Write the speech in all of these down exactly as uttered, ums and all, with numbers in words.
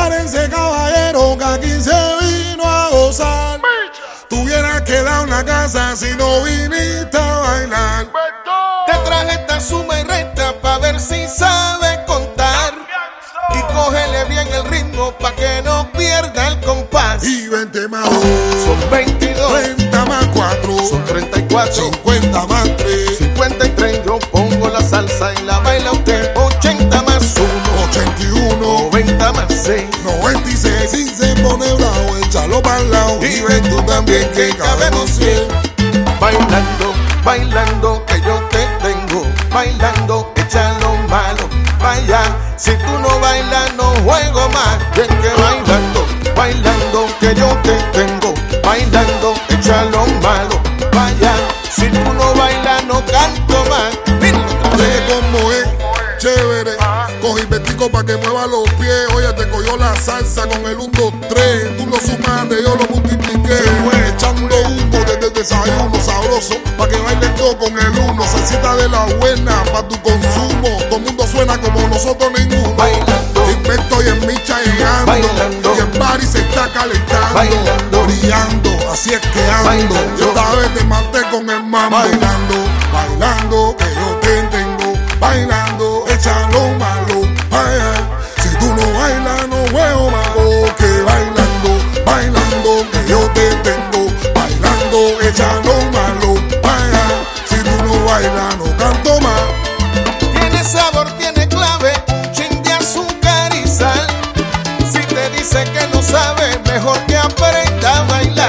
Prepárense, caballero, que aquí se vino a gozar. Tuviera que dar una casa si no viniste a bailar. Te traje esta suma y resta pa' ver si sabes contar. Y cógele bien el ritmo pa' que no pierda el compás. Y veinte más dos son veintidós, treinta más cuatro son treinta y cuatro, cincuenta más tres cincuenta y tres. Yo pongo la salsa y la baila usted. ochenta más uno, ochenta y uno noventa más seis, noventa y seis. Si se pone bravo, échalo para el lado. y ven tú también que cabemos cien. Bailando, bailando que yo te tengo. Bailando, echa lo malo, vaya. Si tú no bailas no juego más. Bien que bailando, bailando que yo te tengo. Bailando, echa lo malo, vaya. Si tú no bailas no canto más. Mira otra Oye, vez. como es chévere, cogí vestico pa' que mueva los pies. Oye, te cogió la salsa con el uno, dos, tres. Tú lo sumaste, yo lo multipliqué. Fue echando humo desde el desayuno sabroso, pa' que bailen todo con el uno. Salsita de la buena, pa' tu consumo. Todo el mundo suena como nosotros ninguno. Bailando, Invento y en micha llegando. Bailando. Y el party se está calentando. Bailando. Brillando, así es que ando. Bailando. Y esta vez te maté con el mambo. Bailando, bailando, que yo te tengo. Bailando, echa lo malo. Vaya. Si tú no bailas, no juego malo. Que bailando, bailando, que yo te tengo. Bailando, echa lo malo. Vaya. Si tú no bailas, no canto más. tiene sabor, tiene clave, un chin de azúcar y sal. Si te dice que no sabe, mejor que aprenda a bailar.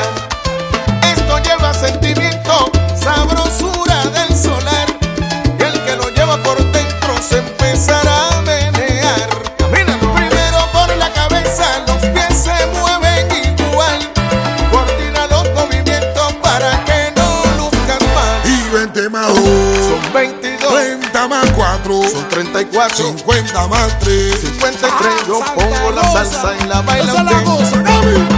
Esto lleva sentimiento, sabrosura del solar. Y el que lo lleva por dentro se empezará a menear. Camina primero por la cabeza, los pies se mueven igual. Coordina los movimientos para que no luzcas mal. Y veinte más dos Son veintidós, treinta más cuatro son treinta y cuatro, cincuenta más tres cincuenta y tres. Yo pongo la salsa y la baila Esa es la usted. cosa, Gaby.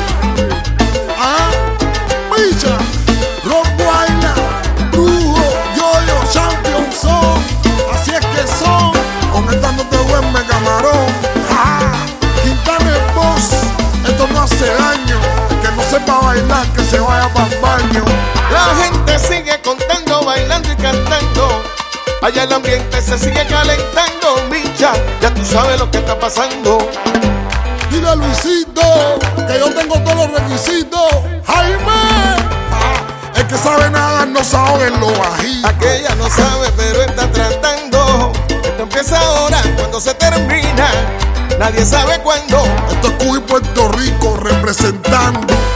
Ah, Micha, Rock Baila, Brujo, Yoyo, Champion son. Así es que son. Con esta no te duerme, camarón. Ah, Quintana es boss. Esto no hace daño. El que no sepa bailar, que se vaya para el baño. La gente sigue contando, bailando y cantando. Allá el ambiente se sigue calentando, Micha. Ya tú sabes lo que está pasando. Dile a Luisito que yo tengo todos los requisitos. Jaime, ah, el que sabe nada no se ahoga en lo bajito. Aquella no sabe, pero está tratando. Esto empieza ahora, cuando se termina. Nadie sabe cuándo. Esto es Cuba y Puerto Rico representando.